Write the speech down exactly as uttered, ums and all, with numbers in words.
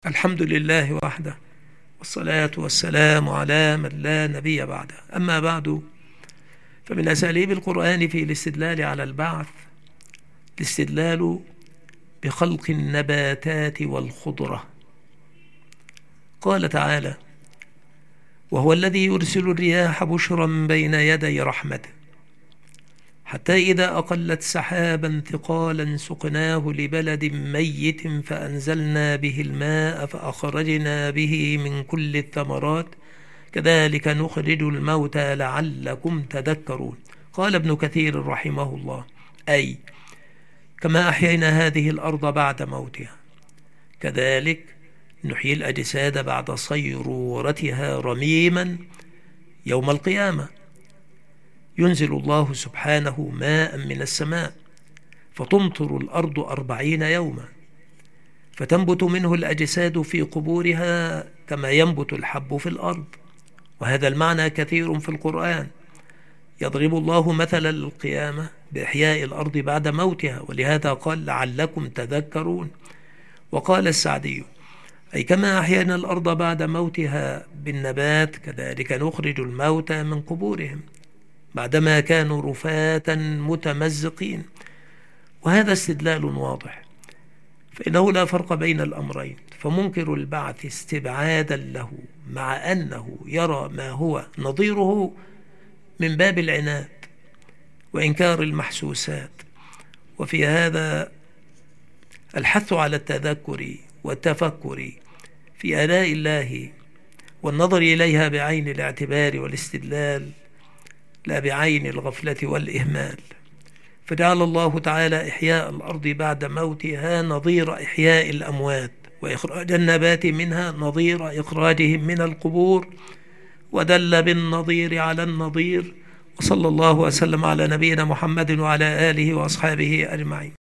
الحمد لله وحده، والصلاة والسلام على من لا نبي بعده. أما بعد، فمن أساليب القرآن في الاستدلال على البعث الاستدلال بخلق النباتات والخضرة. قال تعالى: وهو الذي يرسل الرياح بشرا بين يدي رحمته حتى إذا أقلت سحابا ثقالا سقناه لبلد ميت فأنزلنا به الماء فأخرجنا به من كل الثمرات كذلك نخرج الموتى لعلكم تذكرون. قال ابن كثير رحمه الله: أي كما أحيينا هذه الأرض بعد موتها كذلك نحيي الأجساد بعد صيرورتها رميما يوم القيامة. ينزل الله سبحانه ماء من السماء فتمطر الأرض أربعين يوما فتنبت منه الأجساد في قبورها كما ينبت الحب في الأرض. وهذا المعنى كثير في القرآن. يضرب الله مثل القيامة بإحياء الأرض بعد موتها، ولهذا قال: لعلكم تذكرون. وقال السعدي: أي كما أحيانا الأرض بعد موتها بالنبات كذلك نخرج الموتى من قبورهم بعدما كانوا رفاة متمزقين. وهذا استدلال واضح، فإنه لا فرق بين الأمرين، فمنكر البعث استبعادا له مع أنه يرى ما هو نظيره من باب العناد وإنكار المحسوسات. وفي هذا الحث على التذكر والتفكر في آلاء الله والنظر إليها بعين الاعتبار والاستدلال لا بعين الغفلة والإهمال. فجعل الله تعالى إحياء الأرض بعد موتها نظير إحياء الأموات، وإخراج النبات منها نظير إخراجهم من القبور، ودل بالنظير على النظير. وصلى الله وسلم على نبينا محمد وعلى آله وأصحابه أجمعين.